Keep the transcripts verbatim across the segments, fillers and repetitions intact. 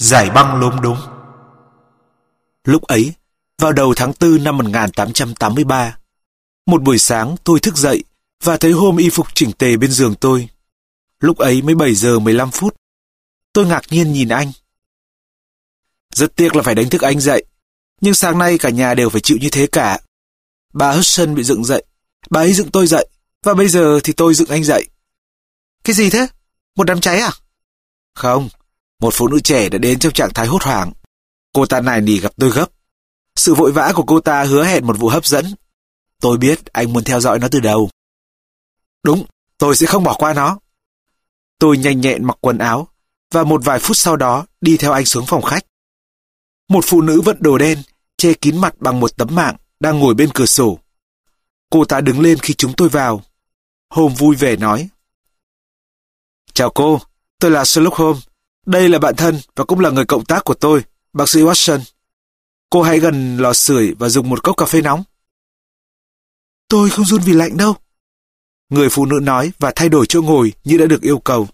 Giải băng lốm đốm. Lúc ấy, vào đầu tháng tư năm một nghìn tám trăm tám mươi ba, một buổi sáng tôi thức dậy và thấy Hôm y phục chỉnh tề bên giường tôi. Lúc ấy mới bảy giờ mười lăm phút. Tôi ngạc nhiên nhìn anh. Rất tiếc là phải đánh thức anh dậy, nhưng sáng nay cả nhà đều phải chịu như thế cả. Bà Hudson bị dựng dậy, bà ấy dựng tôi dậy, và bây giờ thì tôi dựng anh dậy. Cái gì thế? Một đám cháy à? Không, một phụ nữ trẻ đã đến trong trạng thái hốt hoảng. Cô ta nài nỉ gặp tôi gấp. Sự vội vã của cô ta hứa hẹn một vụ hấp dẫn. Tôi biết anh muốn theo dõi nó từ đầu. Đúng, tôi sẽ không bỏ qua nó. Tôi nhanh nhẹn mặc quần áo, và một vài phút sau đó đi theo anh xuống phòng khách. Một phụ nữ vận đồ đen, che kín mặt bằng một tấm mạng, đang ngồi bên cửa sổ. Cô ta đứng lên khi chúng tôi vào. Holmes vui vẻ nói: Chào cô, tôi là Sherlock Holmes. Đây là bạn thân và cũng là người cộng tác của tôi, bác sĩ Watson. Cô hãy gần lò sưởi và dùng một cốc cà phê nóng. Tôi không run vì lạnh đâu, người phụ nữ nói và thay đổi chỗ ngồi như đã được yêu cầu.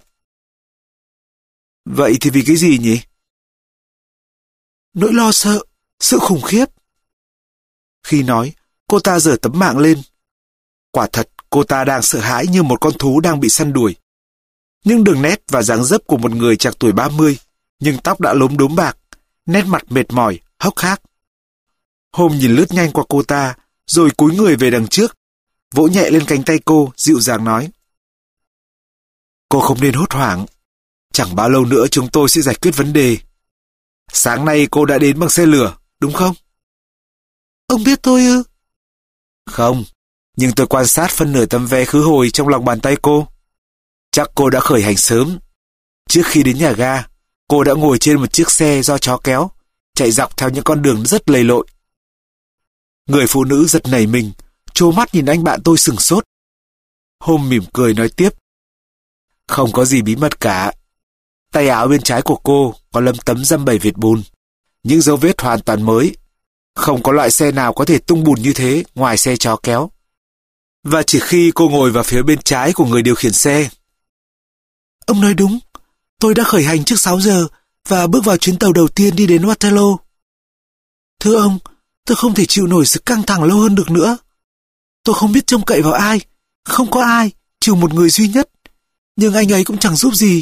Vậy thì vì cái gì nhỉ? Nỗi lo sợ, sự khủng khiếp. Khi nói, cô ta giở tấm mạng lên. Quả thật, cô ta đang sợ hãi như một con thú đang bị săn đuổi. Nhưng đường nét và dáng dấp của một người trạc tuổi ba mươi, nhưng tóc đã lốm đốm bạc, nét mặt mệt mỏi, hốc hác. Holmes nhìn lướt nhanh qua cô ta, rồi cúi người về đằng trước, vỗ nhẹ lên cánh tay cô, dịu dàng nói: Cô không nên hốt hoảng. Chẳng bao lâu nữa chúng tôi sẽ giải quyết vấn đề. Sáng nay cô đã đến bằng xe lửa, đúng không? Ông biết tôi ư? Không, nhưng tôi quan sát phân nửa tấm vé khứ hồi trong lòng bàn tay cô. Chắc cô đã khởi hành sớm. Trước khi đến nhà ga, cô đã ngồi trên một chiếc xe do chó kéo, chạy dọc theo những con đường rất lầy lội. Người phụ nữ giật nảy mình, trố mắt nhìn anh bạn tôi sửng sốt. Holmes mỉm cười nói tiếp: Không có gì bí mật cả. Tay áo bên trái của cô có lấm tấm dăm bảy vệt bùn, những dấu vết hoàn toàn mới. Không có loại xe nào có thể tung bùn như thế ngoài xe chó kéo. Và chỉ khi cô ngồi vào phía bên trái của người điều khiển xe. Ông nói đúng, tôi đã khởi hành trước sáu giờ và bước vào chuyến tàu đầu tiên đi đến Waterloo. Thưa ông, tôi không thể chịu nổi sự căng thẳng lâu hơn được nữa. Tôi không biết trông cậy vào ai, không có ai, trừ một người duy nhất, nhưng anh ấy cũng chẳng giúp gì.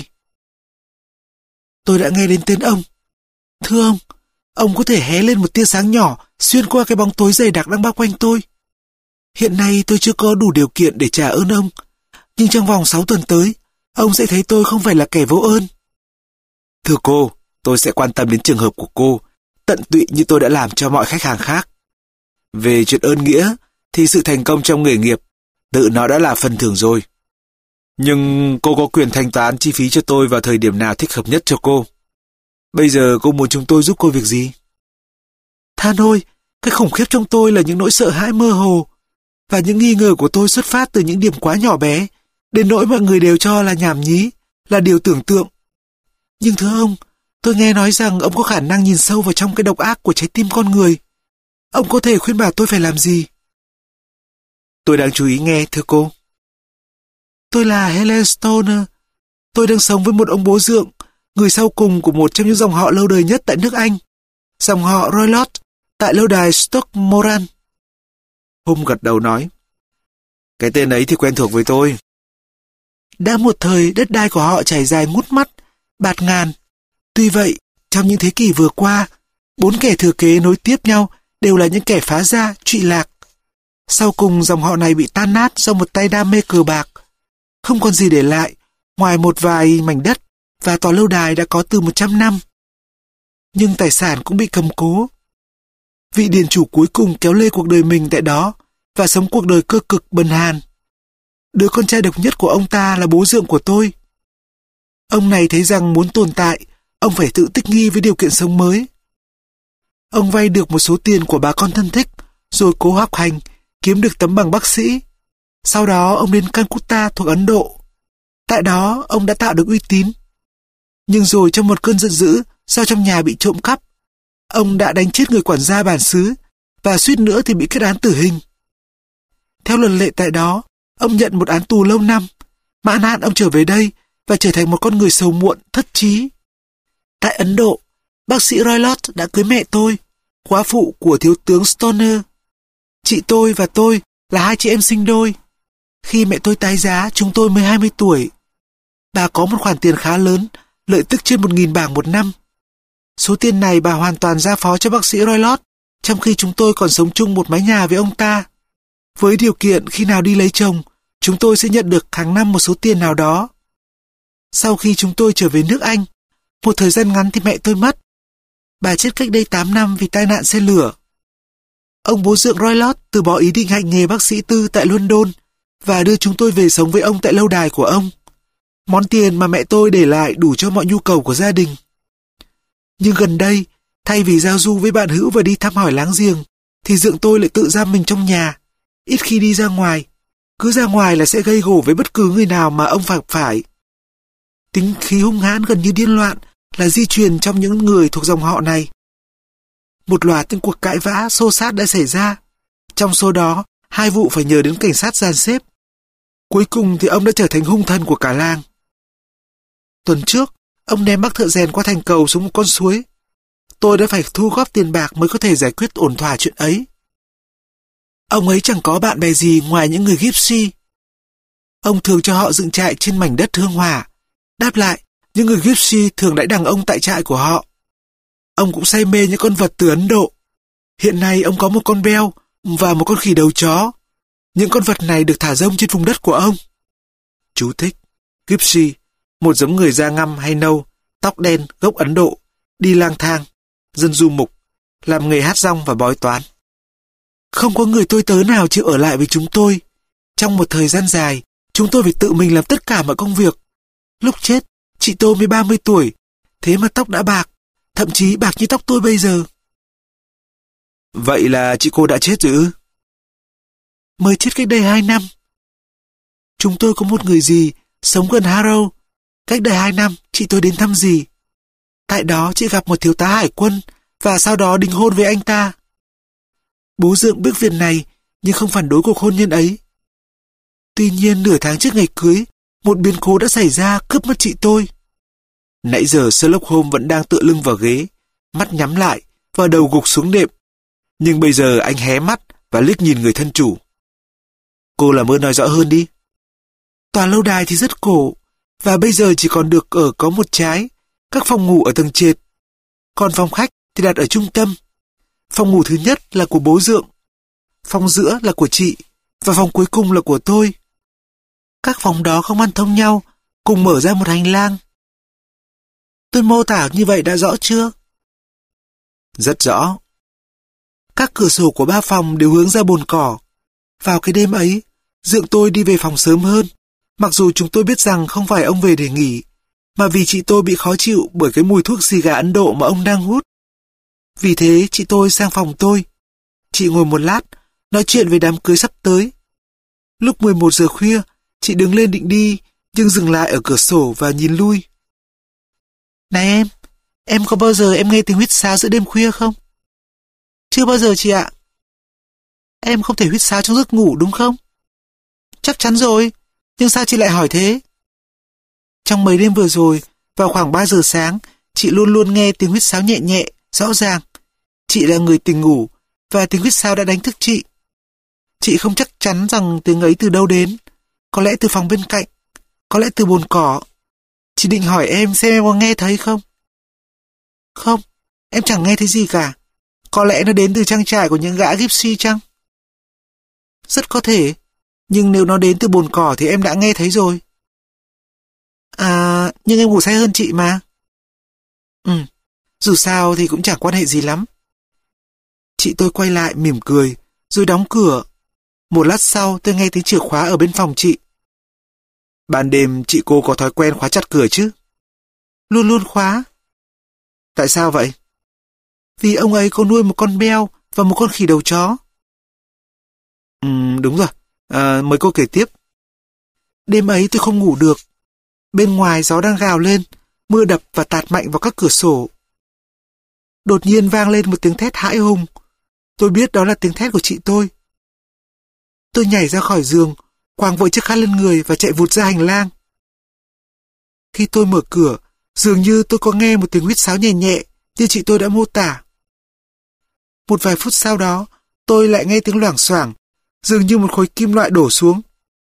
Tôi đã nghe đến tên ông. Thưa ông, ông có thể hé lên một tia sáng nhỏ xuyên qua cái bóng tối dày đặc đang bao quanh tôi. Hiện nay tôi chưa có đủ điều kiện để trả ơn ông, nhưng trong vòng sáu tuần tới, ông sẽ thấy tôi không phải là kẻ vô ơn. Thưa cô, tôi sẽ quan tâm đến trường hợp của cô, tận tụy như tôi đã làm cho mọi khách hàng khác. Về chuyện ơn nghĩa, thì sự thành công trong nghề nghiệp, tự nó đã là phần thưởng rồi. Nhưng cô có quyền thanh toán chi phí cho tôi vào thời điểm nào thích hợp nhất cho cô. Bây giờ cô muốn chúng tôi giúp cô việc gì? Than ôi, cái khủng khiếp trong tôi là những nỗi sợ hãi mơ hồ, và những nghi ngờ của tôi xuất phát từ những điểm quá nhỏ bé, đến nỗi mọi người đều cho là nhảm nhí, là điều tưởng tượng. Nhưng thưa ông, tôi nghe nói rằng ông có khả năng nhìn sâu vào trong cái độc ác của trái tim con người. Ông có thể khuyên bảo tôi phải làm gì? Tôi đang chú ý nghe, thưa cô. Tôi là Helen Stoner. Tôi đang sống với một ông bố dượng, người sau cùng của một trong những dòng họ lâu đời nhất tại nước Anh, dòng họ Roylott, tại lâu đài Stockmoran. Holmes gật đầu nói: Cái tên ấy thì quen thuộc với tôi. Đã một thời đất đai của họ trải dài ngút mắt, bạt ngàn. Tuy vậy, trong những thế kỷ vừa qua, bốn kẻ thừa kế nối tiếp nhau đều là những kẻ phá gia, trụy lạc. Sau cùng dòng họ này bị tan nát do một tay đam mê cờ bạc. Không còn gì để lại, ngoài một vài mảnh đất, và tòa lâu đài đã có từ một trăm năm. Nhưng tài sản cũng bị cầm cố. Vị điền chủ cuối cùng kéo lê cuộc đời mình tại đó và sống cuộc đời cơ cực bần hàn. Đứa con trai độc nhất của ông ta là bố dượng của tôi. Ông này thấy rằng muốn tồn tại, ông phải tự thích nghi với điều kiện sống mới. Ông vay được một số tiền của bà con thân thích, rồi cố học hành, kiếm được tấm bằng bác sĩ. Sau đó ông đến Calcutta thuộc Ấn Độ. Tại đó ông đã tạo được uy tín. Nhưng rồi trong một cơn giận dữ do trong nhà bị trộm cắp, ông đã đánh chết người quản gia bản xứ và suýt nữa thì bị kết án tử hình. Theo luật lệ tại đó, ông nhận một án tù lâu năm. Mãn hạn ông trở về đây và trở thành một con người sầu muộn, thất trí. Tại Ấn Độ, Bác sĩ Roylott đã cưới mẹ tôi, góa phụ của thiếu tướng Stoner. Chị tôi và tôi là hai chị em sinh đôi. Khi mẹ tôi tái giá, chúng tôi mới hai mươi tuổi. Bà có một khoản tiền khá lớn, lợi tức trên một nghìn bảng một năm. Số tiền này bà hoàn toàn giao phó cho bác sĩ Roylott, trong khi chúng tôi còn sống chung một mái nhà với ông ta. Với điều kiện khi nào đi lấy chồng, chúng tôi sẽ nhận được hàng năm một số tiền nào đó. Sau khi chúng tôi trở về nước Anh, một thời gian ngắn thì mẹ tôi mất. Bà chết cách đây tám năm vì tai nạn xe lửa. Ông bố dượng Roylott từ bỏ ý định hành nghề bác sĩ tư tại London và đưa chúng tôi về sống với ông tại lâu đài của ông. Món tiền mà mẹ tôi để lại đủ cho mọi nhu cầu của gia đình. Nhưng gần đây, thay vì giao du với bạn hữu và đi thăm hỏi láng giềng, thì dượng tôi lại tự giam mình trong nhà, ít khi đi ra ngoài. Cứ ra ngoài là sẽ gây gổ với bất cứ người nào mà ông phạm phải. Tính khí hung hãn gần như điên loạn là di truyền trong những người thuộc dòng họ này. Một loạt những cuộc cãi vã, xô xát đã xảy ra. Trong số đó, hai vụ phải nhờ đến cảnh sát dàn xếp. Cuối cùng thì ông đã trở thành hung thần của cả làng. Tuần trước, ông ném bác thợ rèn qua thành cầu xuống một con suối. Tôi đã phải thu góp tiền bạc mới có thể giải quyết ổn thỏa chuyện ấy. Ông ấy chẳng có bạn bè gì ngoài những người Gypsy. Ông thường cho họ dựng trại trên mảnh đất hương hỏa. Đáp lại, những người Gypsy thường đãi đằng ông tại trại của họ. Ông cũng say mê những con vật từ Ấn Độ. Hiện nay ông có một con beo và một con khỉ đầu chó. Những con vật này được thả rông trên vùng đất của ông. Chú thích: Gypsy, một giống người da ngăm hay nâu, tóc đen, gốc Ấn Độ, đi lang thang, dân du mục, làm nghề hát rong và bói toán. Không có người tôi tớ nào chịu ở lại với chúng tôi. Trong một thời gian dài, chúng tôi phải tự mình làm tất cả mọi công việc. Lúc chết, chị tôi mới ba mươi tuổi, thế mà tóc đã bạc, thậm chí bạc như tóc tôi bây giờ. Vậy là chị cô đã chết rồi ư? Mới chết cách đây hai năm. Chúng tôi có một người dì sống gần Harrow. Cách đây hai năm, chị tôi đến thăm dì. Tại đó chị gặp một thiếu tá hải quân và sau đó đính hôn với anh ta. Bố dượng biết việc này nhưng không phản đối cuộc hôn nhân ấy. Tuy nhiên nửa tháng trước ngày cưới, một biến cố đã xảy ra cướp mất chị tôi. Nãy giờ Sherlock Holmes vẫn đang tựa lưng vào ghế, mắt nhắm lại và đầu gục xuống đệm. Nhưng bây giờ anh hé mắt và liếc nhìn người thân chủ. Cô làm ơn nói rõ hơn đi. Tòa lâu đài thì rất cổ, và bây giờ chỉ còn được ở có một trái, các phòng ngủ ở tầng trệt. Còn phòng khách thì đặt ở trung tâm. Phòng ngủ thứ nhất là của bố dượng, phòng giữa là của chị, và phòng cuối cùng là của tôi. Các phòng đó không ăn thông nhau, cùng mở ra một hành lang. Tôi mô tả như vậy đã rõ chưa? Rất rõ. Các cửa sổ của ba phòng đều hướng ra bồn cỏ. Vào cái đêm ấy, dượng tôi đi về phòng sớm hơn, mặc dù chúng tôi biết rằng không phải ông về để nghỉ, mà vì chị tôi bị khó chịu bởi cái mùi thuốc xì gà Ấn Độ mà ông đang hút. Vì thế chị tôi sang phòng tôi. Chị ngồi một lát, nói chuyện về đám cưới sắp tới. Lúc mười một giờ khuya, chị đứng lên định đi, nhưng dừng lại ở cửa sổ và nhìn lui. Này em, em có bao giờ em nghe tiếng huýt sáo giữa đêm khuya không? Chưa bao giờ chị ạ. Em không thể huýt sáo trong giấc ngủ đúng không? Chắc chắn rồi, nhưng sao chị lại hỏi thế? Trong mấy đêm vừa rồi, vào khoảng ba giờ sáng, chị luôn luôn nghe tiếng huýt sáo nhẹ nhẹ, rõ ràng. Chị là người tỉnh ngủ, và tiếng huýt sáo đã đánh thức chị. Chị không chắc chắn rằng tiếng ấy từ đâu đến, có lẽ từ phòng bên cạnh, có lẽ từ bồn cỏ. Chị định hỏi em xem em có nghe thấy không? Không, em chẳng nghe thấy gì cả. Có lẽ nó đến từ trang trại của những gã Gypsy chăng? Rất có thể, nhưng nếu nó đến từ bồn cỏ thì em đã nghe thấy rồi. À, nhưng em ngủ say hơn chị mà. Ừ, dù sao thì cũng chẳng quan hệ gì lắm. Chị tôi quay lại mỉm cười, rồi đóng cửa. Một lát sau tôi nghe tiếng chìa khóa ở bên phòng chị. Ban đêm chị cô có thói quen khóa chặt cửa chứ? Luôn luôn khóa. Tại sao vậy? Vì ông ấy có nuôi một con beo và một con khỉ đầu chó. Ừ, đúng rồi. À, mời cô kể tiếp. Đêm ấy tôi không ngủ được. Bên ngoài gió đang gào lên, mưa đập và tạt mạnh vào các cửa sổ. Đột nhiên vang lên một tiếng thét hãi hùng. Tôi biết đó là tiếng thét của chị tôi. Tôi nhảy ra khỏi giường, quàng vội chiếc khăn lên người và chạy vụt ra hành lang. Khi tôi mở cửa, dường như tôi có nghe một tiếng huýt sáo nhẹ nhẹ như chị tôi đã mô tả. Một vài phút sau đó, tôi lại nghe tiếng loảng xoảng, dường như một khối kim loại đổ xuống.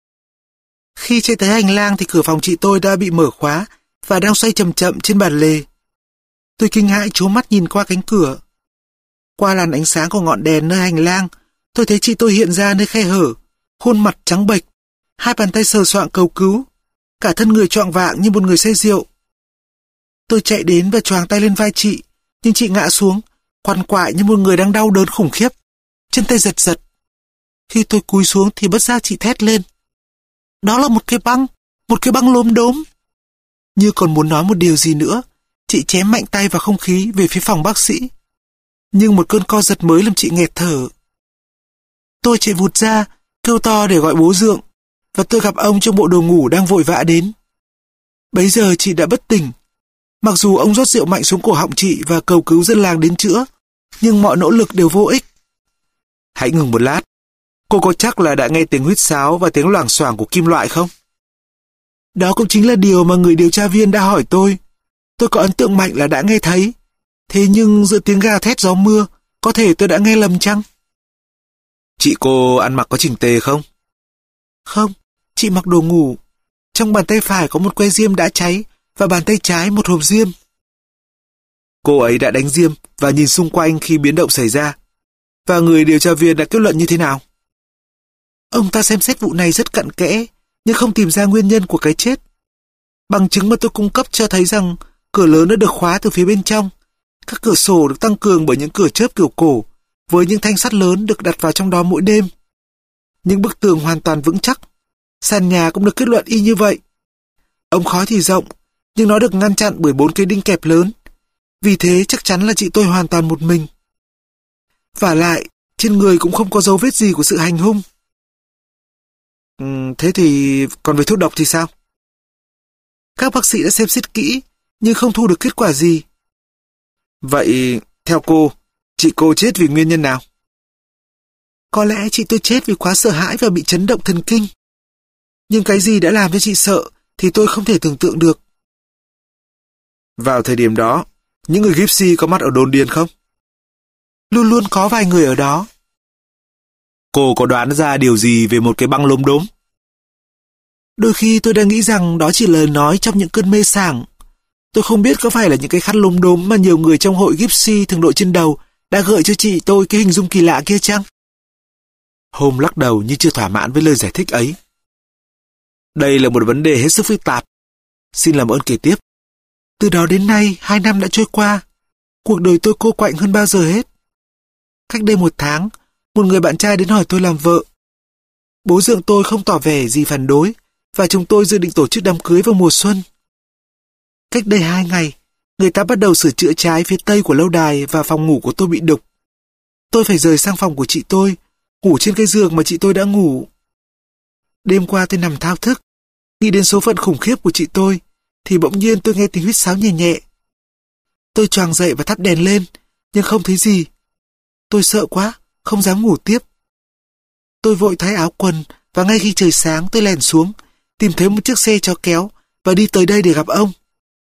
Khi chạy tới hành lang thì cửa phòng chị tôi đã bị mở khóa và đang xoay chậm chậm trên bàn lề. Tôi kinh hãi trố mắt nhìn qua cánh cửa. Qua làn ánh sáng của ngọn đèn nơi hành lang, tôi thấy chị tôi hiện ra nơi khe hở, khuôn mặt trắng bệch, hai bàn tay sờ soạng cầu cứu, cả thân người choạng vạng như một người say rượu. Tôi chạy đến và choàng tay lên vai chị, nhưng chị ngã xuống, quằn quại như một người đang đau đớn khủng khiếp, chân tay giật giật. Khi tôi cúi xuống thì bất giác chị thét lên. Đó là một cái băng, một cái băng lốm đốm. Như còn muốn nói một điều gì nữa, chị chém mạnh tay vào không khí về phía phòng bác sĩ. Nhưng một cơn co giật mới làm chị nghẹt thở. Tôi chạy vụt ra, kêu to để gọi bố Dượng, và tôi gặp ông trong bộ đồ ngủ đang vội vã đến. Bấy giờ chị đã bất tỉnh. Mặc dù ông rót rượu mạnh xuống cổ họng chị và cầu cứu dân làng đến chữa, nhưng mọi nỗ lực đều vô ích. Hãy ngừng một lát. Cô có chắc là đã nghe tiếng huýt sáo và tiếng loảng xoảng của kim loại không? Đó cũng chính là điều mà người điều tra viên đã hỏi tôi. Tôi có ấn tượng mạnh là đã nghe thấy. Thế nhưng giữa tiếng gào thét gió mưa, có thể tôi đã nghe lầm chăng? Chị cô ăn mặc có chỉnh tề không? Không, chị mặc đồ ngủ. Trong bàn tay phải có một que diêm đã cháy và bàn tay trái một hộp diêm. Cô ấy đã đánh diêm và nhìn xung quanh khi biến động xảy ra. Và người điều tra viên đã kết luận như thế nào? Ông ta xem xét vụ này rất cặn kẽ, nhưng không tìm ra nguyên nhân của cái chết. Bằng chứng mà tôi cung cấp cho thấy rằng cửa lớn đã được khóa từ phía bên trong. Các cửa sổ được tăng cường bởi những cửa chớp kiểu cổ, với những thanh sắt lớn được đặt vào trong đó mỗi đêm. Những bức tường hoàn toàn vững chắc. Sàn nhà cũng được kết luận y như vậy. Ống khói thì rộng, nhưng nó được ngăn chặn bởi bốn cái đinh kẹp lớn. Vì thế chắc chắn là chị tôi hoàn toàn một mình. Vả lại, trên người cũng không có dấu vết gì của sự hành hung. Ừ, thế thì còn về thuốc độc thì sao? Các bác sĩ đã xem xét kỹ, nhưng không thu được kết quả gì. Vậy, theo cô, chị cô chết vì nguyên nhân nào? Có lẽ chị tôi chết vì quá sợ hãi và bị chấn động thần kinh. Nhưng cái gì đã làm cho chị sợ thì tôi không thể tưởng tượng được. Vào thời điểm đó, những người Gypsy có mặt ở đồn điền không? Luôn luôn có vài người ở đó. Cô có đoán ra điều gì về một cái băng lốm đốm? Đôi khi tôi đang nghĩ rằng đó chỉ lời nói trong những cơn mê sảng. Tôi không biết có phải là những cái khăn lốm đốm mà nhiều người trong hội Gypsy thường đội trên đầu đã gợi cho chị tôi cái hình dung kỳ lạ kia chăng? Holmes lắc đầu như chưa thỏa mãn với lời giải thích ấy. Đây là một vấn đề hết sức phức tạp. Xin làm ơn kể tiếp. Từ đó đến nay, hai năm đã trôi qua. Cuộc đời tôi cô quạnh hơn bao giờ hết. Cách đây một tháng, một người bạn trai đến hỏi tôi làm vợ. Bố Dượng tôi không tỏ vẻ gì phản đối, và chúng tôi dự định tổ chức đám cưới vào mùa xuân. Cách đây hai ngày, người ta bắt đầu sửa chữa trái phía tây của lâu đài và phòng ngủ của tôi bị đục. Tôi phải rời sang phòng của chị tôi, ngủ trên cái giường mà chị tôi đã ngủ. Đêm qua tôi nằm thao thức, nghĩ đến số phận khủng khiếp của chị tôi, thì bỗng nhiên tôi nghe tiếng huýt sáo nhẹ nhẹ. Tôi choàng dậy và thắp đèn lên, nhưng không thấy gì. Tôi sợ quá, không dám ngủ tiếp. Tôi vội thay áo quần, và ngay khi trời sáng tôi lèn xuống, tìm thấy một chiếc xe cho kéo và đi tới đây để gặp ông.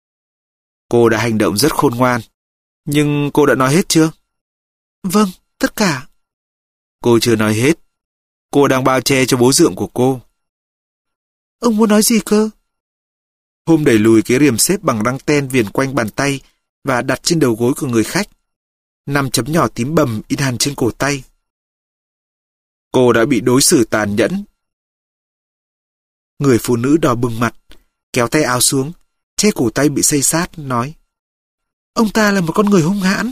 Cô đã hành động rất khôn ngoan, nhưng cô đã nói hết chưa? Vâng, tất cả. Cô chưa nói hết. Cô đang bao che cho bố Dượng của cô. Ông muốn nói gì cơ? Hôm đẩy lùi cái rìm xếp bằng răng ten viền quanh bàn tay và đặt trên đầu gối của người khách. Năm chấm nhỏ tím bầm in hằn trên cổ tay. Cô đã bị đối xử tàn nhẫn. Người phụ nữ đỏ bừng mặt, kéo tay áo xuống, che cổ tay bị xây sát, nói: Ông ta là một con người hung hãn.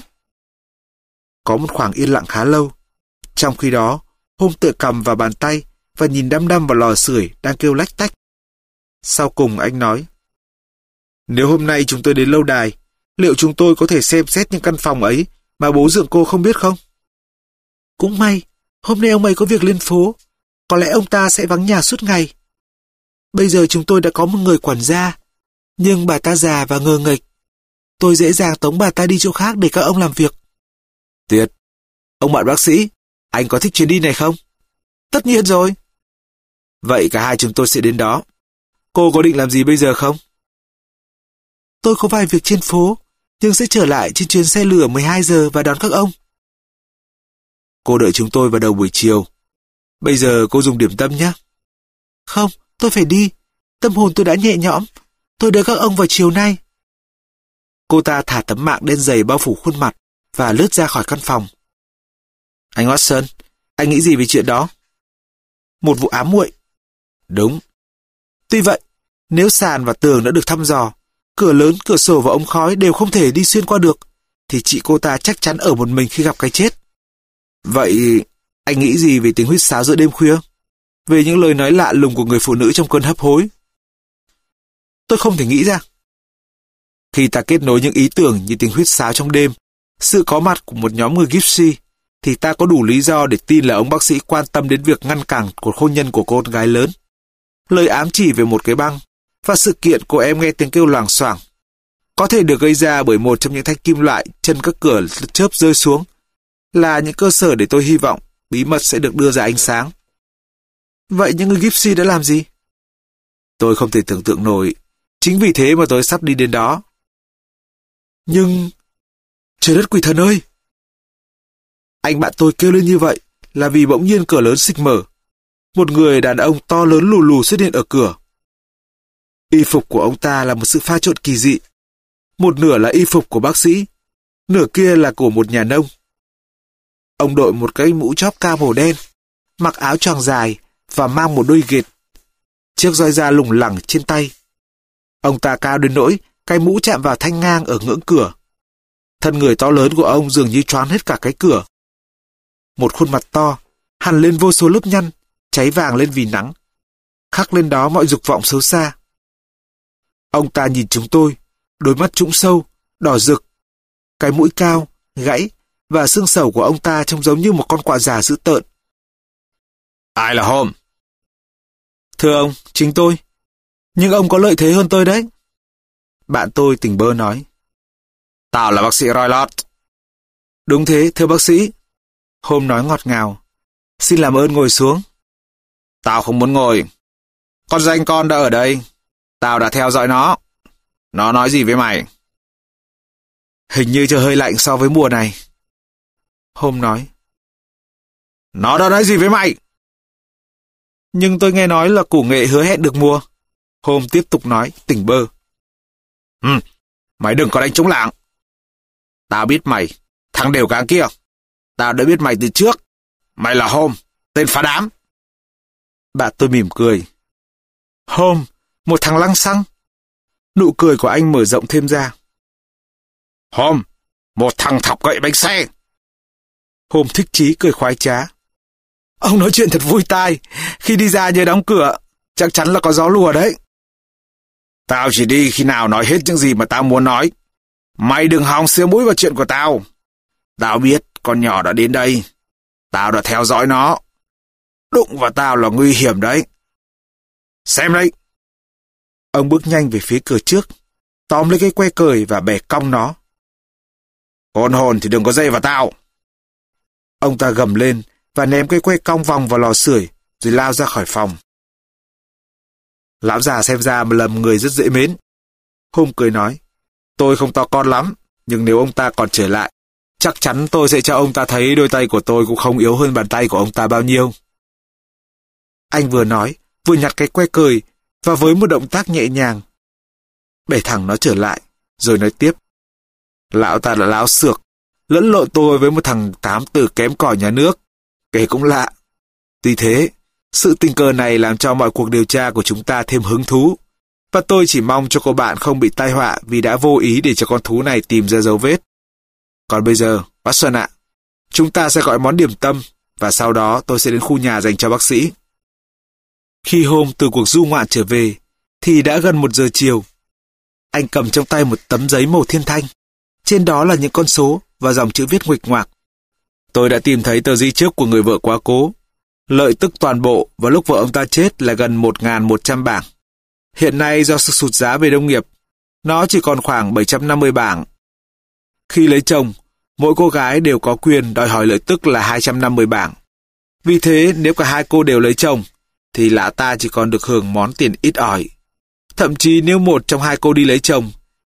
Có một khoảng yên lặng khá lâu. Trong khi đó, Holmes tựa cầm vào bàn tay và nhìn đăm đăm vào lò sưởi đang kêu lách tách. Sau cùng anh nói: Nếu hôm nay chúng tôi đến lâu đài, liệu chúng tôi có thể xem xét những căn phòng ấy mà bố Dượng cô không biết không? Cũng may, hôm nay ông ấy có việc lên phố. Có lẽ ông ta sẽ vắng nhà suốt ngày. Bây giờ chúng tôi đã có một người quản gia, nhưng bà ta già và ngờ nghệch. Tôi dễ dàng tống bà ta đi chỗ khác để các ông làm việc. Tuyệt. Ông bạn bác sĩ, anh có thích chuyến đi này không? Tất nhiên rồi. Vậy cả hai chúng tôi sẽ đến đó. Cô có định làm gì bây giờ không? Tôi có vài việc trên phố, nhưng sẽ trở lại trên chuyến xe lửa mười hai giờ và đón các ông. Cô đợi chúng tôi vào đầu buổi chiều. Bây giờ cô dùng điểm tâm nhé. Không, tôi phải đi. Tâm hồn tôi đã nhẹ nhõm. Tôi đợi các ông vào chiều nay. Cô ta thả tấm mạng đen dày bao phủ khuôn mặt và lướt ra khỏi căn phòng. Anh Watson, anh nghĩ gì về chuyện đó? Một vụ ám muội. Đúng. Tuy vậy, nếu sàn và tường đã được thăm dò, cửa lớn, cửa sổ và ống khói đều không thể đi xuyên qua được, thì chị cô ta chắc chắn ở một mình khi gặp cái chết. Vậy anh nghĩ gì về tiếng huýt sáo giữa đêm khuya? Về những lời nói lạ lùng của người phụ nữ trong cơn hấp hối? Tôi không thể nghĩ ra. Khi ta kết nối những ý tưởng như tiếng huýt sáo trong đêm, sự có mặt của một nhóm người gypsy, thì ta có đủ lý do để tin là ông bác sĩ quan tâm đến việc ngăn cản cuộc hôn nhân của cô con gái lớn. Lời ám chỉ về một cái băng và sự kiện cô em nghe tiếng kêu loảng xoảng có thể được gây ra bởi một trong những thanh kim loại chân các cửa chớp rơi xuống, là những cơ sở để tôi hy vọng bí mật sẽ được đưa ra ánh sáng. Vậy những người gypsy đã làm gì? Tôi không thể tưởng tượng nổi. Chính vì thế mà tôi sắp đi đến đó. Nhưng... Trời đất quỷ thần ơi! Anh bạn tôi kêu lên như vậy là vì bỗng nhiên cửa lớn xịch mở. Một người đàn ông to lớn lù lù xuất hiện ở cửa. Y phục của ông ta là một sự pha trộn kỳ dị. Một nửa là y phục của bác sĩ, nửa kia là của một nhà nông. Ông đội một cái mũ chóp cao màu đen, mặc áo choàng dài và mang một đôi ghệt. Chiếc roi da lủng lẳng trên tay. Ông ta cao đến nỗi cái mũ chạm vào thanh ngang ở ngưỡng cửa. Thân người to lớn của ông dường như choán hết cả cái cửa. Một khuôn mặt to, hằn lên vô số lớp nhăn, cháy vàng lên vì nắng. Khắc lên đó mọi dục vọng xấu xa. Ông ta nhìn chúng tôi, đôi mắt trũng sâu, đỏ rực. Cái mũi cao, gãy và xương sầu của ông ta trông giống như một con quạ già dữ tợn. Ai là Holmes? Thưa ông, chính tôi. Nhưng ông có lợi thế hơn tôi đấy. Bạn tôi tỉnh bơ nói. Tao là bác sĩ Roylott. Đúng thế, thưa bác sĩ. Holmes nói ngọt ngào. Xin làm ơn ngồi xuống. Tao không muốn ngồi. Con danh con đã ở đây. Tao đã theo dõi nó. Nó nói gì với mày? Hình như trời hơi lạnh so với mùa này. Holmes nói. Nó đã nói gì với mày? Nhưng tôi nghe nói là củ nghệ hứa hẹn được mua. Holmes tiếp tục nói, tỉnh bơ. Ừ, mày đừng có đánh trống lảng. Tao biết mày, thằng đều cáng kia. Tao đã biết mày từ trước. Mày là Holmes, tên phá đám. Bạn tôi mỉm cười. Holmes, một thằng lăng xăng. Nụ cười của anh mở rộng thêm ra. Holmes, một thằng thọc gậy bánh xe. Holmes thích chí cười khoái trá. Ông nói chuyện thật vui tai. Khi đi ra nhớ đóng cửa. Chắc chắn là có gió lùa đấy. Tao chỉ đi khi nào nói hết những gì mà tao muốn nói. Mày đừng hòng xía mũi vào chuyện của tao. Tao biết con nhỏ đã đến đây. Tao đã theo dõi nó. Đụng vào tao là nguy hiểm đấy. Xem đây. Ông bước nhanh về phía cửa trước, tóm lấy cái que cời và bẻ cong nó. Hồn hồn thì đừng có dây vào tao. Ông ta gầm lên và ném cái que cong vòng vào lò sưởi, rồi lao ra khỏi phòng. Lão già xem ra mà là một người rất dễ mến. Holmes cười nói, tôi không to con lắm, nhưng nếu ông ta còn trở lại, chắc chắn tôi sẽ cho ông ta thấy đôi tay của tôi cũng không yếu hơn bàn tay của ông ta bao nhiêu. Anh vừa nói, vừa nhặt cái que cời, và với một động tác nhẹ nhàng, bẻ thẳng nó trở lại, rồi nói tiếp. Lão ta là láo xược, lẫn lộn tôi với một thằng thám tử kém cỏi nhà nước, kể cũng lạ. Tuy thế, sự tình cờ này làm cho mọi cuộc điều tra của chúng ta thêm hứng thú, và tôi chỉ mong cho cô bạn không bị tai họa vì đã vô ý để cho con thú này tìm ra dấu vết. Còn bây giờ, Watson ạ, chúng ta sẽ gọi món điểm tâm, và sau đó tôi sẽ đến khu nhà dành cho bác sĩ. Khi Holmes từ cuộc du ngoạn trở về, thì đã gần một giờ chiều. Anh cầm trong tay một tấm giấy màu thiên thanh. Trên đó là những con số và dòng chữ viết nguệch ngoạc. Tôi đã tìm thấy tờ di chúc của người vợ quá cố. Lợi tức toàn bộ vào lúc vợ ông ta chết là gần một nghìn một trăm bảng. Hiện nay do sự sụt giá về nông nghiệp, nó chỉ còn khoảng bảy trăm năm mươi bảng. Khi lấy chồng, mỗi cô gái đều có quyền đòi hỏi lợi tức là hai trăm năm mươi bảng. Vì thế, nếu cả hai cô đều lấy chồng, thì lão ta chỉ còn được hưởng món tiền ít ỏi. Thậm chí nếu một trong hai cô đi lấy chồng,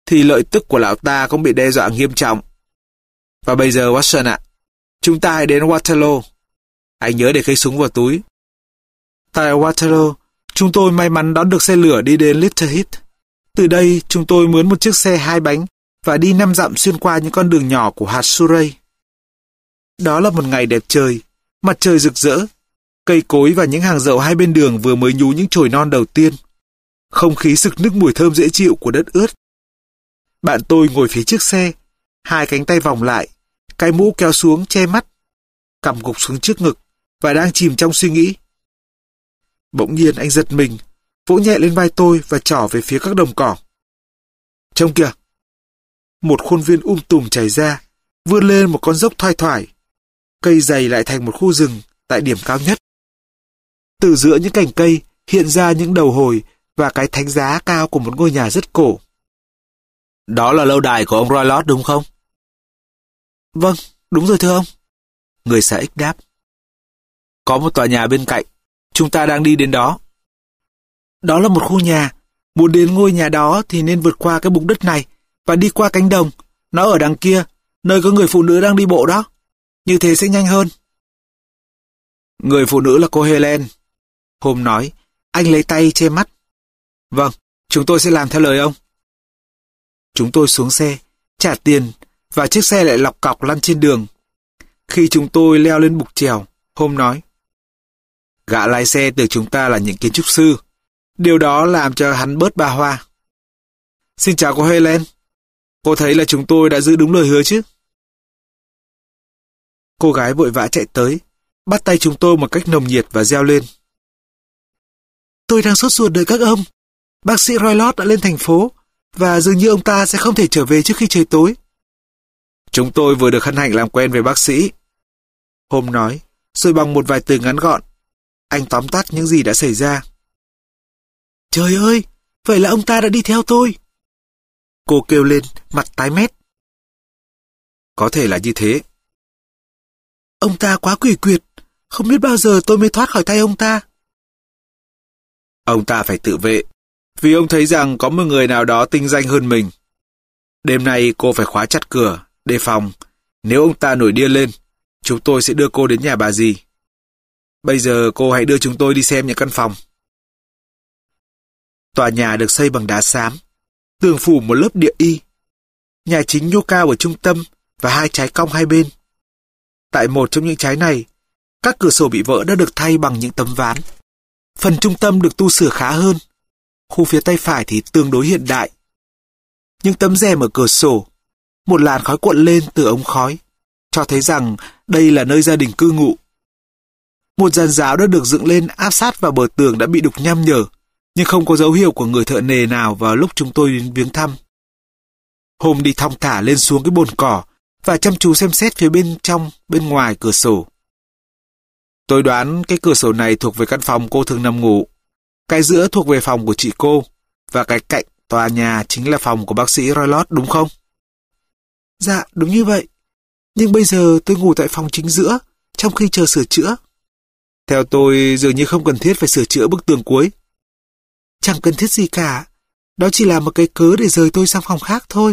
thì lợi tức của lão ta cũng bị đe dọa nghiêm trọng. Và bây giờ Watson ạ, chúng ta hãy đến Waterloo. Anh nhớ để cây súng vào túi. Tại Waterloo, chúng tôi may mắn đón được xe lửa đi đến Little Heath. Từ đây, chúng tôi mướn một chiếc xe hai bánh và đi năm dặm xuyên qua những con đường nhỏ của hạt Surrey. Đó là một ngày đẹp trời, mặt trời rực rỡ, cây cối và những hàng dậu hai bên đường vừa mới nhú những chồi non đầu tiên. Không khí sực nức mùi thơm dễ chịu của đất ướt. Bạn tôi ngồi phía trước xe, hai cánh tay vòng lại, cái mũ kéo xuống che mắt, cằm gục xuống trước ngực và đang chìm trong suy nghĩ. Bỗng nhiên anh giật mình, vỗ nhẹ lên vai tôi và trỏ về phía các đồng cỏ. Trông kìa! Một khuôn viên um tùm chảy ra, vươn lên một con dốc thoai thoải. Cây dày lại thành một khu rừng tại điểm cao nhất. Từ giữa những cành cây hiện ra những đầu hồi và cái thánh giá cao của một ngôi nhà rất cổ. Đó là lâu đài của ông Roylott đúng không? Vâng, đúng rồi thưa ông. Người xã X đáp. Có một tòa nhà bên cạnh, chúng ta đang đi đến đó. Đó là một khu nhà. Muốn đến ngôi nhà đó thì nên vượt qua cái bụng đất này và đi qua cánh đồng. Nó ở đằng kia, nơi có người phụ nữ đang đi bộ đó. Như thế sẽ nhanh hơn. Người phụ nữ là cô Helen. Hôm nói, anh lấy tay che mắt. Vâng, chúng tôi sẽ làm theo lời ông. Chúng tôi xuống xe, trả tiền và chiếc xe lại lọc cọc lăn trên đường. Khi chúng tôi leo lên bục chèo, Hôm nói. Gã lái xe tưởng chúng ta là những kiến trúc sư. Điều đó làm cho hắn bớt bà hoa. Xin chào cô Helen. Cô thấy là chúng tôi đã giữ đúng lời hứa chứ? Cô gái vội vã chạy tới, bắt tay chúng tôi một cách nồng nhiệt và reo lên. Tôi đang sốt ruột đợi các ông. Bác sĩ Roylott đã lên thành phố, và dường như ông ta sẽ không thể trở về trước khi trời tối. Chúng tôi vừa được hân hạnh làm quen với bác sĩ. Hôm nói, rồi bằng một vài từ ngắn gọn, anh tóm tắt những gì đã xảy ra. Trời ơi, vậy là ông ta đã đi theo tôi. Cô kêu lên, mặt tái mét. Có thể là như thế. Ông ta quá quỷ quyệt, không biết bao giờ tôi mới thoát khỏi tay ông ta. Ông ta phải tự vệ, vì ông thấy rằng có một người nào đó tinh danh hơn mình. Đêm nay cô phải khóa chặt cửa, đề phòng. Nếu ông ta nổi điên lên, chúng tôi sẽ đưa cô đến nhà bà dì. Bây giờ cô hãy đưa chúng tôi đi xem những căn phòng. Tòa nhà được xây bằng đá xám, tường phủ một lớp địa y. Nhà chính nhô cao ở trung tâm và hai trái cong hai bên. Tại một trong những trái này, các cửa sổ bị vỡ đã được thay bằng những tấm ván. Phần trung tâm được tu sửa khá hơn. Khu phía tay phải thì tương đối hiện đại. Những tấm rèm ở cửa sổ, một làn khói cuộn lên từ ống khói, cho thấy rằng đây là nơi gia đình cư ngụ. Một giàn giáo đã được dựng lên áp sát vào bờ tường đã bị đục nham nhở, nhưng không có dấu hiệu của người thợ nề nào vào lúc chúng tôi đến viếng thăm. Hôm đi thong thả lên xuống cái bồn cỏ và chăm chú xem xét phía bên trong, bên ngoài cửa sổ. Tôi đoán cái cửa sổ này thuộc về căn phòng cô thường nằm ngủ. Cái giữa thuộc về phòng của chị cô, và cái cạnh tòa nhà chính là phòng của bác sĩ Roylott, đúng không? Dạ, đúng như vậy. Nhưng bây giờ tôi ngủ tại phòng chính giữa, trong khi chờ sửa chữa. Theo tôi, dường như không cần thiết phải sửa chữa bức tường cuối. Chẳng cần thiết gì cả. Đó chỉ là một cái cớ để rời tôi sang phòng khác thôi.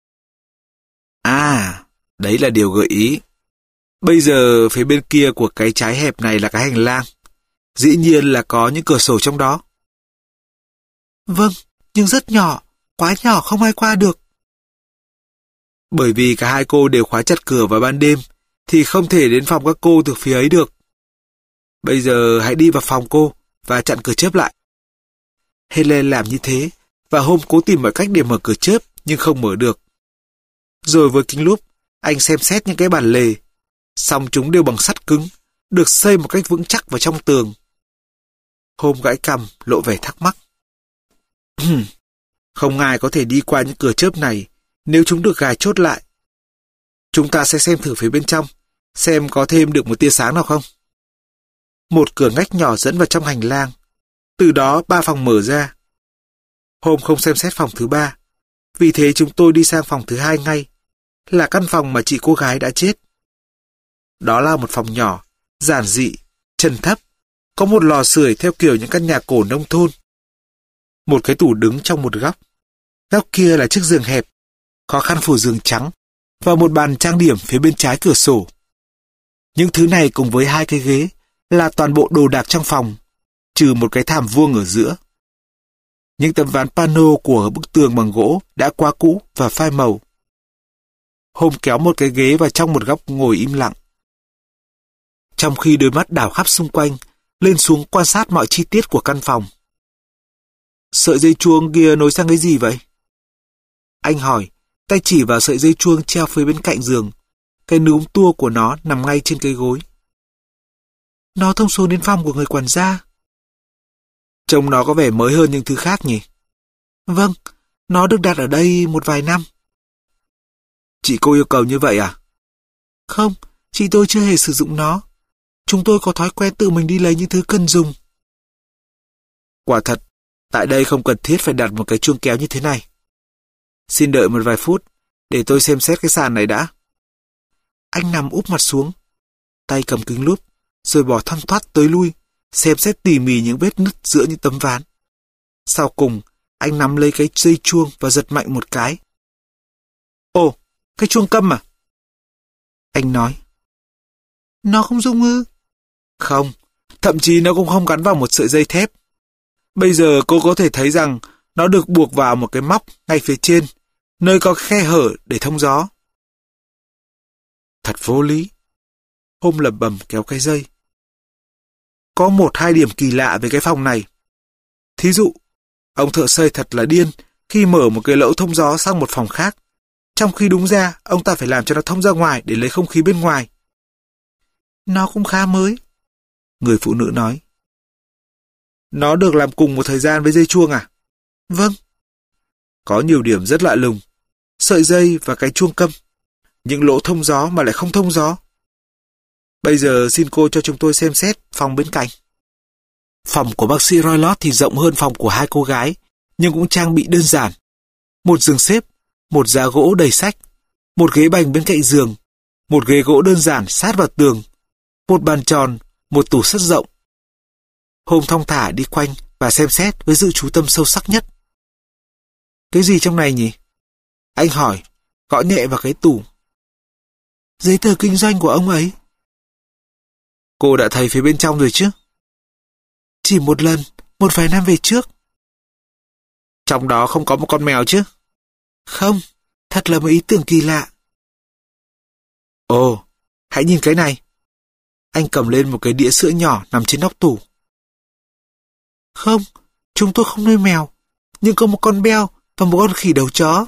À, đấy là điều gợi ý. Bây giờ phía bên kia của cái trái hẹp này là cái hành lang. Dĩ nhiên là có những cửa sổ trong đó. Vâng, nhưng rất nhỏ, quá nhỏ không ai qua được. Bởi vì cả hai cô đều khóa chặt cửa vào ban đêm, thì không thể đến phòng các cô từ phía ấy được. Bây giờ hãy đi vào phòng cô và chặn cửa chớp lại. Helen làm như thế, và Hôm cố tìm mọi cách để mở cửa chớp, nhưng không mở được. Rồi với kính lúp, anh xem xét những cái bản lề, song chúng đều bằng sắt cứng, được xây một cách vững chắc vào trong tường. Hôm gãi cằm, lộ vẻ thắc mắc. Không ai có thể đi qua những cửa chớp này nếu chúng được gài chốt lại. Chúng ta sẽ xem thử phía bên trong, xem có thêm được một tia sáng nào không. Một cửa ngách nhỏ dẫn vào trong hành lang. Từ đó ba phòng mở ra. Hôm không xem xét phòng thứ ba, vì thế chúng tôi đi sang phòng thứ hai ngay, là căn phòng mà chị cô gái đã chết. Đó là một phòng nhỏ, giản dị, trần thấp, có một lò sưởi theo kiểu những căn nhà cổ nông thôn. Một cái tủ đứng trong một góc. Góc kia là chiếc giường hẹp, có khăn phủ giường trắng và một bàn trang điểm phía bên trái cửa sổ. Những thứ này cùng với hai cái ghế là toàn bộ đồ đạc trong phòng, trừ một cái thảm vuông ở giữa. Những tấm ván pano của bức tường bằng gỗ đã quá cũ và phai màu. Hôm kéo một cái ghế vào trong một góc ngồi im lặng, trong khi đôi mắt đảo khắp xung quanh, lên xuống quan sát mọi chi tiết của căn phòng. Sợi dây chuông kia nối sang cái gì vậy? Anh hỏi, tay chỉ vào sợi dây chuông treo phía bên cạnh giường. Cái núm tua của nó nằm ngay trên cái gối. Nó thông số đến phòng của người quản gia. Trông nó có vẻ mới hơn những thứ khác nhỉ? Vâng, nó được đặt ở đây một vài năm. Chị cô yêu cầu như vậy à? Không, chị tôi chưa hề sử dụng nó. Chúng tôi có thói quen tự mình đi lấy những thứ cần dùng. Quả thật, tại đây không cần thiết phải đặt một cái chuông kéo như thế này. Xin đợi một vài phút, để tôi xem xét cái sàn này đã. Anh nằm úp mặt xuống, tay cầm kính lúp, rồi bỏ thoăn thoắt tới lui, xem xét tỉ mỉ những vết nứt giữa những tấm ván. Sau cùng, anh nắm lấy cái dây chuông và giật mạnh một cái. Ồ, cái chuông câm à? Anh nói. Nó không rung ư? Không, thậm chí nó cũng không gắn vào một sợi dây thép. Bây giờ cô có thể thấy rằng nó được buộc vào một cái móc ngay phía trên, nơi có khe hở để thông gió. Thật vô lý. Hôm lẩm bẩm kéo cái dây. Có một hai điểm kỳ lạ về cái phòng này. Thí dụ, ông thợ xây thật là điên khi mở một cái lỗ thông gió sang một phòng khác, trong khi đúng ra ông ta phải làm cho nó thông ra ngoài để lấy không khí bên ngoài. Nó cũng khá mới, người phụ nữ nói. Nó được làm cùng một thời gian với dây chuông à? Vâng. Có nhiều điểm rất lạ lùng. Sợi dây và cái chuông câm. Những lỗ thông gió mà lại không thông gió. Bây giờ xin cô cho chúng tôi xem xét phòng bên cạnh. Phòng của bác sĩ Roylott thì rộng hơn phòng của hai cô gái, nhưng cũng trang bị đơn giản. Một giường xếp, một giá gỗ đầy sách, một ghế bành bên cạnh giường, một ghế gỗ đơn giản sát vào tường, một bàn tròn, một tủ sắt rộng. Hôm thong thả đi quanh và xem xét với sự chú tâm sâu sắc nhất. Cái gì trong này nhỉ? Anh hỏi, gõ nhẹ vào cái tủ. Giấy tờ kinh doanh của ông ấy. Cô đã thấy phía bên trong rồi chứ? Chỉ một lần, một vài năm về trước. Trong đó không có một con mèo chứ? Không, thật là một ý tưởng kỳ lạ. Ồ, hãy nhìn cái này. Anh cầm lên một cái đĩa sữa nhỏ nằm trên nóc tủ. Không, chúng tôi không nuôi mèo, nhưng có một con beo và một con khỉ đầu chó.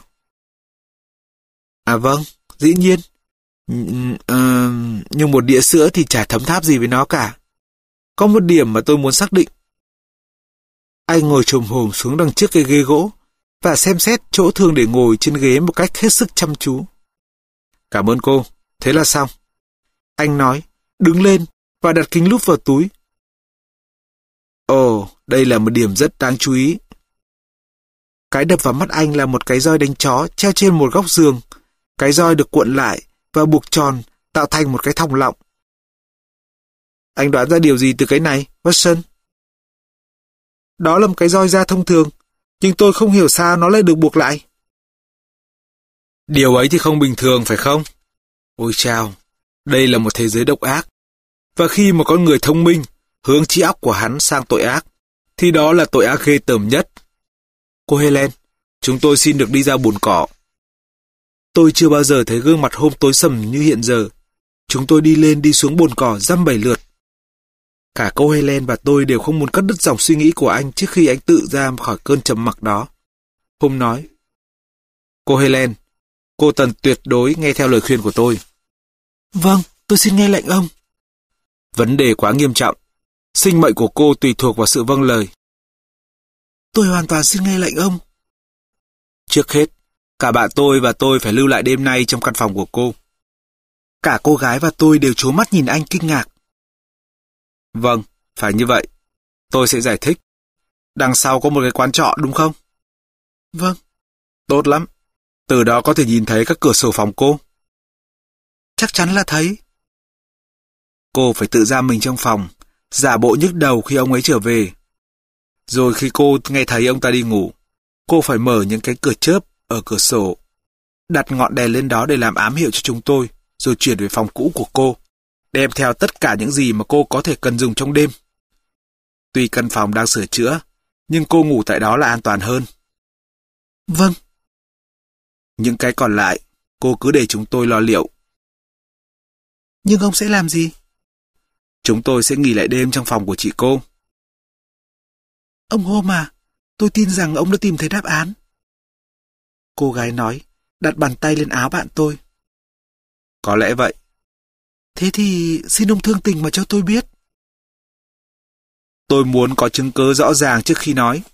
À vâng, dĩ nhiên. Nh- uh, nhưng một đĩa sữa thì chả thấm tháp gì với nó cả. Có một điểm mà tôi muốn xác định. Anh ngồi chồm hổm xuống đằng trước cái ghế gỗ và xem xét chỗ thường để ngồi trên ghế một cách hết sức chăm chú. Cảm ơn cô, thế là xong. Anh nói, đứng lên và đặt kính lúp vào túi. Ồ, đây là một điểm rất đáng chú ý. Cái đập vào mắt anh là một cái roi đánh chó treo trên một góc giường. Cái roi được cuộn lại và buộc tròn, tạo thành một cái thòng lọng. Anh đoán ra điều gì từ cái này, Watson? Đó là một cái roi da thông thường, nhưng tôi không hiểu sao nó lại được buộc lại. Điều ấy thì không bình thường, phải không? Ôi chao, đây là một thế giới độc ác. Và khi một con người thông minh hướng trí óc của hắn sang tội ác, thì đó là tội ác ghê tởm nhất. Cô Helen, chúng tôi xin được đi ra bồn cỏ. Tôi chưa bao giờ thấy gương mặt hôm tối sầm như hiện giờ. Chúng tôi đi lên đi xuống bồn cỏ dăm bảy lượt. Cả cô Helen và tôi đều không muốn cắt đứt dòng suy nghĩ của anh trước khi anh tự ra khỏi cơn trầm mặc đó. Hôm nói, cô Helen, cô cần tuyệt đối nghe theo lời khuyên của tôi. Vâng, tôi xin nghe lệnh ông. Vấn đề quá nghiêm trọng. Sinh mệnh của cô tùy thuộc vào sự vâng lời. Tôi hoàn toàn xin nghe lệnh ông. Trước hết, cả bạn tôi và tôi phải lưu lại đêm nay trong căn phòng của cô. Cả cô gái và tôi đều trố mắt nhìn anh kinh ngạc. Vâng, phải như vậy. Tôi sẽ giải thích. Đằng sau có một cái quán trọ đúng không? Vâng. Tốt lắm. Từ đó có thể nhìn thấy các cửa sổ phòng cô. Chắc chắn là thấy. Cô phải tự giam mình trong phòng, giả bộ nhức đầu khi ông ấy trở về. Rồi khi cô nghe thấy ông ta đi ngủ, cô phải mở những cái cửa chớp ở cửa sổ, đặt ngọn đèn lên đó để làm ám hiệu cho chúng tôi, rồi chuyển về phòng cũ của cô, đem theo tất cả những gì mà cô có thể cần dùng trong đêm. Tuy căn phòng đang sửa chữa, nhưng cô ngủ tại đó là an toàn hơn. Vâng. Những cái còn lại, cô cứ để chúng tôi lo liệu. Nhưng ông sẽ làm gì? Chúng tôi sẽ nghỉ lại đêm trong phòng của chị cô. Ông Holmes à, tôi tin rằng ông đã tìm thấy đáp án. Cô gái nói, đặt bàn tay lên áo bạn tôi. Có lẽ vậy. Thế thì xin ông thương tình mà cho tôi biết. Tôi muốn có chứng cứ rõ ràng trước khi nói.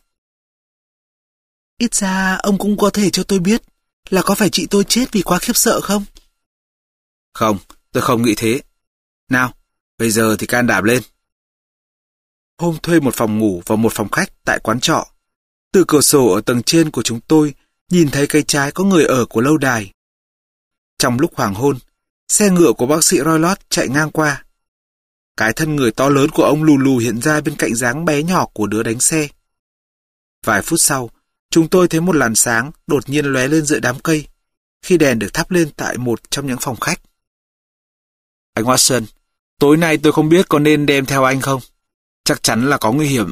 Ít ra ông cũng có thể cho tôi biết là có phải chị tôi chết vì quá khiếp sợ không? Không, tôi không nghĩ thế. Nào, bây giờ thì can đảm lên. Holmes thuê một phòng ngủ và một phòng khách tại quán trọ. Từ cửa sổ ở tầng trên của chúng tôi nhìn thấy cây trái có người ở của lâu đài. Trong lúc hoàng hôn, xe ngựa của bác sĩ Roylott chạy ngang qua. Cái thân người to lớn của ông lù lù hiện ra bên cạnh dáng bé nhỏ của đứa đánh xe. Vài phút sau, chúng tôi thấy một làn sáng đột nhiên lóe lên giữa đám cây, khi đèn được thắp lên tại một trong những phòng khách. Anh Watson, tối nay tôi không biết có nên đem theo anh không? Chắc chắn là có nguy hiểm.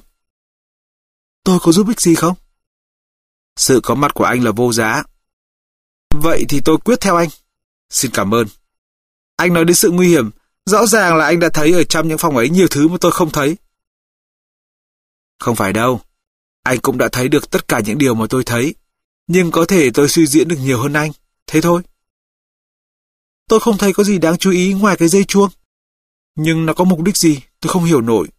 Tôi có giúp ích gì không? Sự có mặt của anh là vô giá. Vậy thì tôi quyết theo anh. Xin cảm ơn. Anh nói đến sự nguy hiểm, rõ ràng là anh đã thấy ở trong những phòng ấy nhiều thứ mà tôi không thấy. Không phải đâu. Anh cũng đã thấy được tất cả những điều mà tôi thấy. Nhưng có thể tôi suy diễn được nhiều hơn anh. Thế thôi. Tôi không thấy có gì đáng chú ý ngoài cái dây chuông. Nhưng nó có mục đích gì, tôi không hiểu nổi.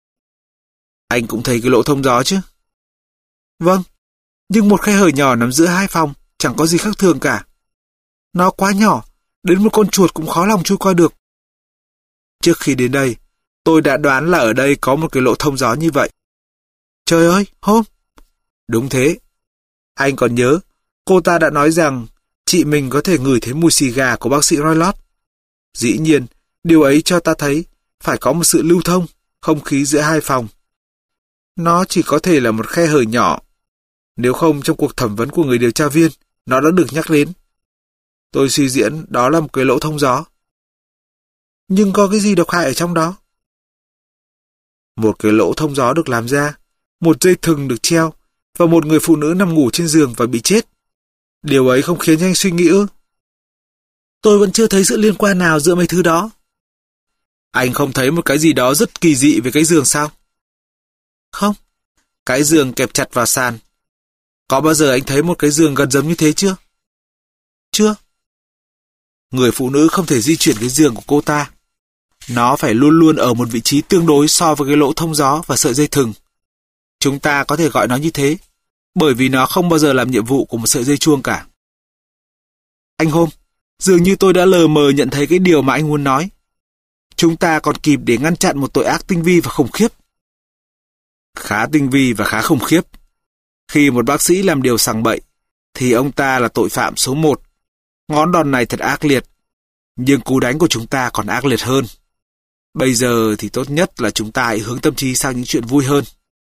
Anh cũng thấy cái lỗ thông gió chứ? Vâng. Nhưng một khe hở nhỏ nằm giữa hai phòng, chẳng có gì khác thường cả. Nó quá nhỏ, đến một con chuột cũng khó lòng chui qua được. Trước khi đến đây, tôi đã đoán là ở đây có một cái lỗ thông gió như vậy. Trời ơi, Holmes! Đúng thế. Anh còn nhớ, cô ta đã nói rằng chị mình có thể ngửi thấy mùi xì gà của bác sĩ Roylott. Dĩ nhiên, điều ấy cho ta thấy phải có một sự lưu thông, không khí giữa hai phòng. Nó chỉ có thể là một khe hở nhỏ. Nếu không trong cuộc thẩm vấn của người điều tra viên, nó đã được nhắc đến. Tôi suy diễn đó là một cái lỗ thông gió. Nhưng có cái gì độc hại ở trong đó? Một cái lỗ thông gió được làm ra, một dây thừng được treo, và một người phụ nữ nằm ngủ trên giường và bị chết. Điều ấy không khiến anh suy nghĩ ư? Tôi vẫn chưa thấy sự liên quan nào giữa mấy thứ đó. Anh không thấy một cái gì đó rất kỳ dị về cái giường sao? Không. Cái giường kẹp chặt vào sàn. Có bao giờ anh thấy một cái giường gần giống như thế chưa? Chưa. Người phụ nữ không thể di chuyển cái giường của cô ta. Nó phải luôn luôn ở một vị trí tương đối so với cái lỗ thông gió và sợi dây thừng. Chúng ta có thể gọi nó như thế, bởi vì nó không bao giờ làm nhiệm vụ của một sợi dây chuông cả. Anh Holmes, dường như tôi đã lờ mờ nhận thấy cái điều mà anh muốn nói. Chúng ta còn kịp để ngăn chặn một tội ác tinh vi và khủng khiếp. Khá tinh vi và khá khủng khiếp. Khi một bác sĩ làm điều sằng bậy, thì ông ta là tội phạm số một. Ngón đòn này thật ác liệt, nhưng cú đánh của chúng ta còn ác liệt hơn. Bây giờ thì tốt nhất là chúng ta hãy hướng tâm trí sang những chuyện vui hơn.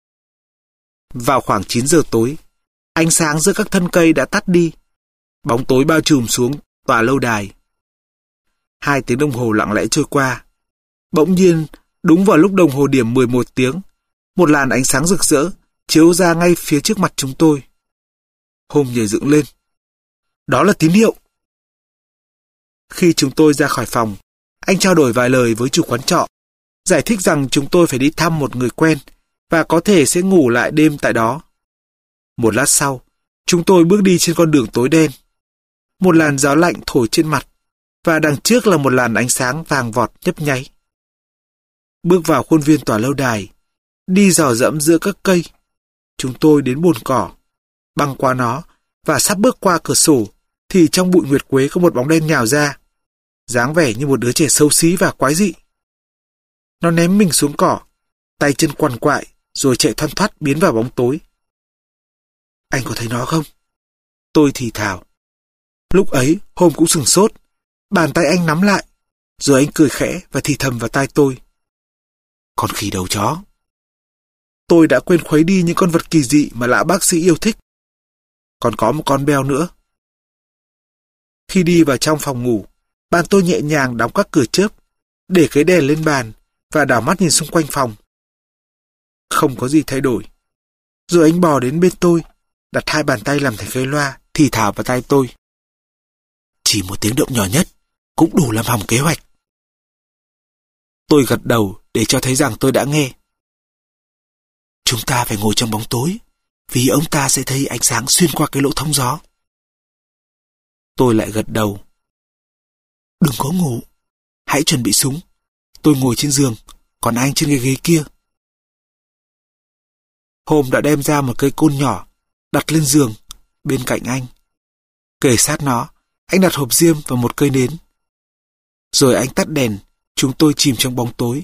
Vào khoảng chín giờ tối, ánh sáng giữa các thân cây đã tắt đi. Bóng tối bao trùm xuống tòa lâu đài. Hai tiếng đồng hồ lặng lẽ trôi qua. Bỗng nhiên, đúng vào lúc đồng hồ điểm mười một tiếng, một làn ánh sáng rực rỡ chiếu ra ngay phía trước mặt chúng tôi. Holmes nhảy dựng lên. Đó là tín hiệu. Khi chúng tôi ra khỏi phòng, anh trao đổi vài lời với chủ quán trọ, giải thích rằng chúng tôi phải đi thăm một người quen và có thể sẽ ngủ lại đêm tại đó. Một lát sau, chúng tôi bước đi trên con đường tối đen. Một làn gió lạnh thổi trên mặt, và đằng trước là một làn ánh sáng vàng vọt nhấp nháy. Bước vào khuôn viên tòa lâu đài, đi dò dẫm giữa các cây. Chúng tôi đến bồn cỏ, băng qua nó, và sắp bước qua cửa sổ, thì trong bụi nguyệt quế có một bóng đen nhào ra, dáng vẻ như một đứa trẻ xấu xí và quái dị. Nó ném mình xuống cỏ, tay chân quằn quại, rồi chạy thoăn thoắt biến vào bóng tối. Anh có thấy nó không? Tôi thì thào. Lúc ấy, Holmes cũng sửng sốt, bàn tay anh nắm lại, rồi anh cười khẽ và thì thầm vào tai tôi. Con khỉ đầu chó. Tôi đã quên khuấy đi những con vật kỳ dị mà lão bác sĩ yêu thích, còn có một con beo nữa. Khi đi vào trong phòng ngủ, bạn tôi nhẹ nhàng đóng các cửa chớp, để cái đèn lên bàn và đảo mắt nhìn xung quanh phòng. Không có gì thay đổi. Rồi anh bò đến bên tôi, đặt hai bàn tay làm thành cái loa, thì thào vào tai tôi. Chỉ một tiếng động nhỏ nhất cũng đủ làm hỏng kế hoạch. Tôi gật đầu để cho thấy rằng tôi đã nghe. Chúng ta phải ngồi trong bóng tối, vì ông ta sẽ thấy ánh sáng xuyên qua cái lỗ thông gió. Tôi lại gật đầu. Đừng có ngủ, hãy chuẩn bị súng. Tôi ngồi trên giường, còn anh trên cái ghế kia. Hôm đã đem ra một cây côn nhỏ, đặt lên giường, bên cạnh anh. Kề sát nó, anh đặt hộp diêm và một cây nến. Rồi anh tắt đèn, chúng tôi chìm trong bóng tối.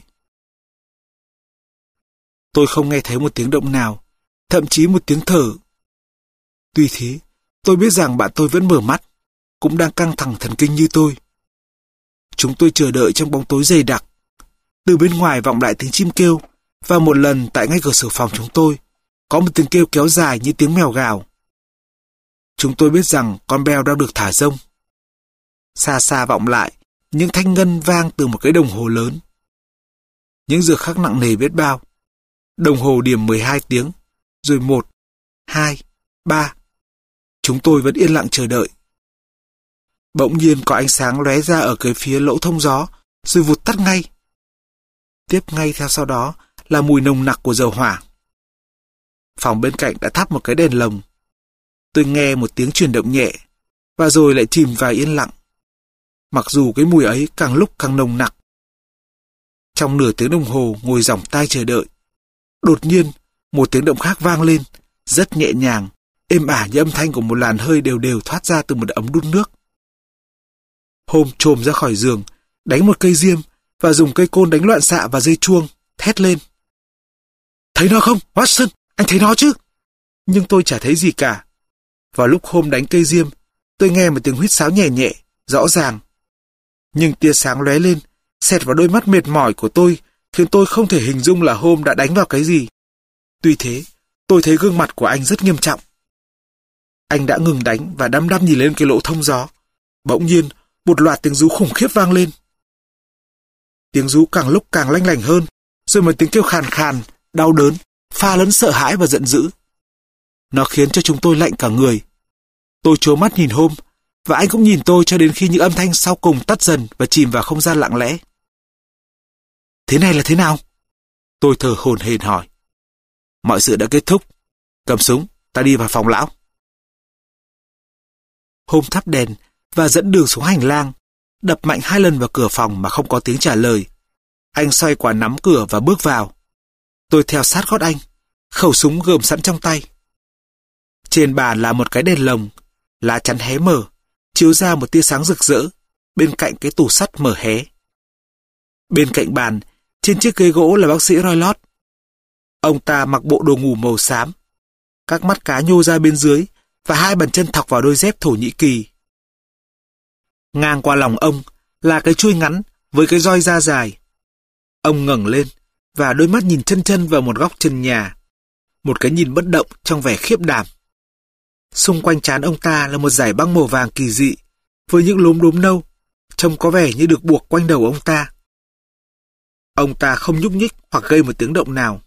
Tôi không nghe thấy một tiếng động nào, thậm chí một tiếng thở. Tuy thế, tôi biết rằng bạn tôi vẫn mở mắt, cũng đang căng thẳng thần kinh như tôi. Chúng tôi chờ đợi trong bóng tối dày đặc. Từ bên ngoài vọng lại tiếng chim kêu, và một lần tại ngay cửa sổ phòng chúng tôi, có một tiếng kêu kéo dài như tiếng mèo gào. Chúng tôi biết rằng con beo đang được thả rông. Xa xa vọng lại, những thanh ngân vang từ một cái đồng hồ lớn. Những giờ khắc nặng nề biết bao. Đồng hồ điểm mười hai tiếng, rồi một, hai, ba. Chúng tôi vẫn yên lặng chờ đợi. Bỗng nhiên có ánh sáng lóe ra ở cái phía lỗ thông gió, rồi vụt tắt ngay. Tiếp ngay theo sau đó là mùi nồng nặc của dầu hỏa. Phòng bên cạnh đã thắp một cái đèn lồng. Tôi nghe một tiếng chuyển động nhẹ, và rồi lại chìm vào yên lặng. Mặc dù cái mùi ấy càng lúc càng nồng nặc. Trong nửa tiếng đồng hồ ngồi dòng tai chờ đợi, đột nhiên một tiếng động khác vang lên, rất nhẹ nhàng, êm ả như âm thanh của một làn hơi đều đều thoát ra từ một ấm đun nước. Hôm chồm ra khỏi giường, đánh một cây diêm và dùng cây côn đánh loạn xạ và dây chuông, thét lên. Thấy nó không, Watson? Anh thấy nó chứ? Nhưng tôi chả thấy gì cả. Vào lúc hôm đánh cây diêm, tôi nghe một tiếng huýt sáo nhẹ nhẹ, rõ ràng. Nhưng tia sáng lóe lên, xẹt vào đôi mắt mệt mỏi của tôi, khiến tôi không thể hình dung là hôm đã đánh vào cái gì. Tuy thế, tôi thấy gương mặt của anh rất nghiêm trọng. Anh đã ngừng đánh và đăm đăm nhìn lên cái lỗ thông gió. Bỗng nhiên, một loạt tiếng rú khủng khiếp vang lên. Tiếng rú càng lúc càng lanh lảnh hơn, rồi một tiếng kêu khàn khàn, đau đớn, pha lẫn sợ hãi và giận dữ. Nó khiến cho chúng tôi lạnh cả người. Tôi trố mắt nhìn Hôm, và anh cũng nhìn tôi cho đến khi những âm thanh sau cùng tắt dần và chìm vào không gian lặng lẽ. Thế này là thế nào? Tôi thở hổn hển hỏi. Mọi sự đã kết thúc. Cầm súng, ta đi vào phòng lão. Hôm thắp đèn và dẫn đường xuống hành lang, đập mạnh hai lần vào cửa phòng mà không có tiếng trả lời. Anh xoay quả nắm cửa và bước vào. Tôi theo sát gót anh, khẩu súng gườm sẵn trong tay. Trên bàn là một cái đèn lồng, lá chắn hé mở, chiếu ra một tia sáng rực rỡ, bên cạnh cái tủ sắt mở hé. Bên cạnh bàn, trên chiếc ghế gỗ là bác sĩ Roylott. Ông ta mặc bộ đồ ngủ màu xám, các mắt cá nhô ra bên dưới và hai bàn chân thọc vào đôi dép Thổ Nhĩ Kỳ. Ngang qua lòng ông là cái chuôi ngắn với cái roi da dài. Ông ngẩng lên và đôi mắt nhìn chân chân vào một góc chân nhà, một cái nhìn bất động trong vẻ khiếp đảm. Xung quanh trán ông ta là một dải băng màu vàng kỳ dị với những lốm đốm nâu, trông có vẻ như được buộc quanh đầu ông ta. Ông ta không nhúc nhích hoặc gây một tiếng động nào.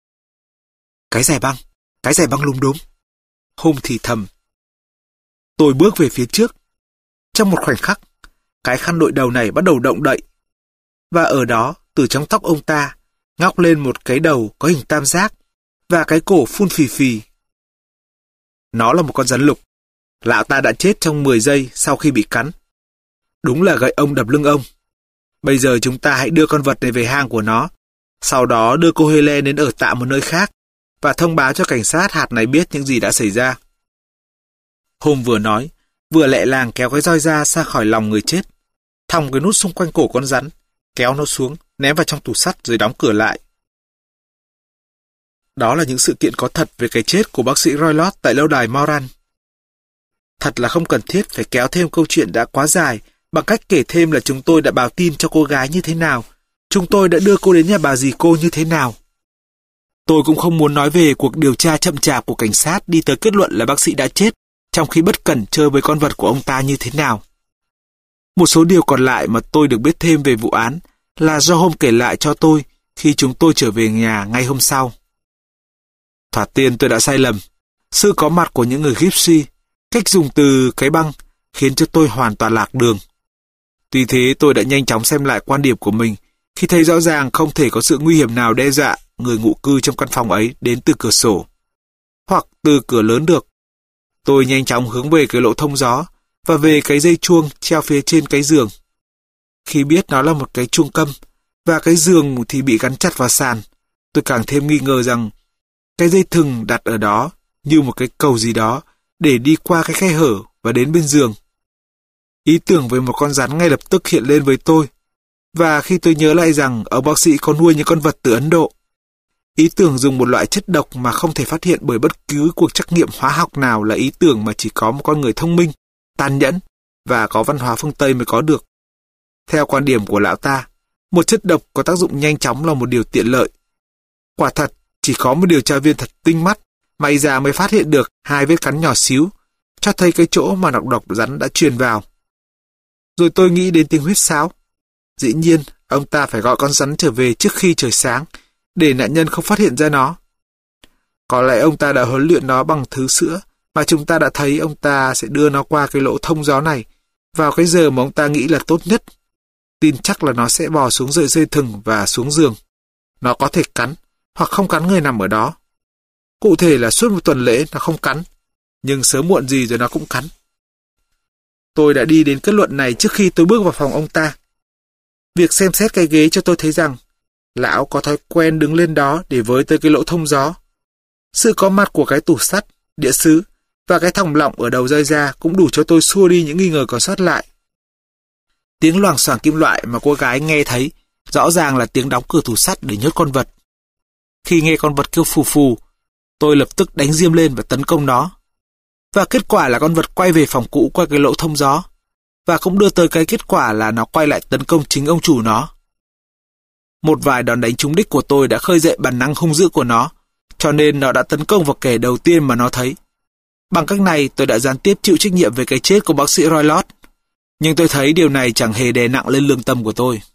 Cái dải băng, cái dải băng lốm đốm. Hôm thì thầm. Tôi bước về phía trước. Trong một khoảnh khắc, cái khăn đội đầu này bắt đầu động đậy. Và ở đó, từ trong tóc ông ta, ngóc lên một cái đầu có hình tam giác và cái cổ phun phì phì. Nó là một con rắn lục. Lão ta đã chết trong mười giây sau khi bị cắn. Đúng là gậy ông đập lưng ông. Bây giờ chúng ta hãy đưa con vật này về hang của nó, sau đó đưa cô Helen đến ở tạm một nơi khác và thông báo cho cảnh sát hạt này biết những gì đã xảy ra. Hôm vừa nói, vừa lẹ làng kéo cái roi ra xa khỏi lòng người chết, thòng cái nút xung quanh cổ con rắn, kéo nó xuống, ném vào trong tủ sắt rồi đóng cửa lại. Đó là những sự kiện có thật về cái chết của bác sĩ Roylott tại lâu đài Moran. Thật là không cần thiết phải kéo thêm câu chuyện đã quá dài bằng cách kể thêm là chúng tôi đã báo tin cho cô gái như thế nào, chúng tôi đã đưa cô đến nhà bà dì cô như thế nào. Tôi cũng không muốn nói về cuộc điều tra chậm chạp của cảnh sát đi tới kết luận là bác sĩ đã chết trong khi bất cẩn chơi với con vật của ông ta như thế nào. Một số điều còn lại mà tôi được biết thêm về vụ án là do Hôm kể lại cho tôi khi chúng tôi trở về nhà ngay hôm sau. Thoạt tiên tôi đã sai lầm. Sự có mặt của những người Gypsy, cách dùng từ cái băng khiến cho tôi hoàn toàn lạc đường. Tuy thế tôi đã nhanh chóng xem lại quan điểm của mình khi thấy rõ ràng không thể có sự nguy hiểm nào đe dọa người ngụ cư trong căn phòng ấy đến từ cửa sổ hoặc từ cửa lớn được. Tôi nhanh chóng hướng về cái lỗ thông gió và về cái dây chuông treo phía trên cái giường. Khi biết nó là một cái chuông câm và cái giường thì bị gắn chặt vào sàn, tôi càng thêm nghi ngờ rằng cái dây thừng đặt ở đó như một cái cầu gì đó để đi qua cái khe hở và đến bên giường. Ý tưởng về một con rắn ngay lập tức hiện lên với tôi, và khi tôi nhớ lại rằng ông bác sĩ có nuôi những con vật từ Ấn Độ, ý tưởng dùng một loại chất độc mà không thể phát hiện bởi bất cứ cuộc trắc nghiệm hóa học nào là ý tưởng mà chỉ có một con người thông minh, tàn nhẫn và có văn hóa phương Tây mới có được. Theo quan điểm của lão ta, một chất độc có tác dụng nhanh chóng là một điều tiện lợi. Quả thật, chỉ có một điều tra viên thật tinh mắt, may ra mới phát hiện được hai vết cắn nhỏ xíu, cho thấy cái chỗ mà nọc độc rắn đã truyền vào. Rồi tôi nghĩ đến tiếng huýt sáo. Dĩ nhiên, ông ta phải gọi con rắn trở về trước khi trời sáng, để nạn nhân không phát hiện ra nó. Có lẽ ông ta đã huấn luyện nó bằng thứ sữa mà chúng ta đã thấy ông ta sẽ đưa nó qua cái lỗ thông gió này vào cái giờ mà ông ta nghĩ là tốt nhất. Tin chắc là nó sẽ bò xuống sợi dây thừng và xuống giường. Nó có thể cắn hoặc không cắn người nằm ở đó. Cụ thể là suốt một tuần lễ nó không cắn, nhưng sớm muộn gì rồi nó cũng cắn. Tôi đã đi đến kết luận này trước khi tôi bước vào phòng ông ta. Việc xem xét cái ghế cho tôi thấy rằng lão có thói quen đứng lên đó để với tới cái lỗ thông gió. Sự có mặt của cái tủ sắt, đĩa sứ và cái thòng lọng ở đầu rơi ra cũng đủ cho tôi xua đi những nghi ngờ còn sót lại. Tiếng loảng xoảng kim loại mà cô gái nghe thấy rõ ràng là tiếng đóng cửa tủ sắt để nhốt con vật. Khi nghe con vật kêu phù phù, tôi lập tức đánh diêm lên và tấn công nó. Và kết quả là con vật quay về phòng cũ qua cái lỗ thông gió, và cũng đưa tới cái kết quả là nó quay lại tấn công chính ông chủ nó. Một vài đòn đánh trúng đích của tôi đã khơi dậy bản năng hung dữ của nó, cho nên nó đã tấn công vào kẻ đầu tiên mà nó thấy. Bằng cách này tôi đã gián tiếp chịu trách nhiệm về cái chết của bác sĩ Roylott, nhưng tôi thấy điều này chẳng hề đè nặng lên lương tâm của tôi.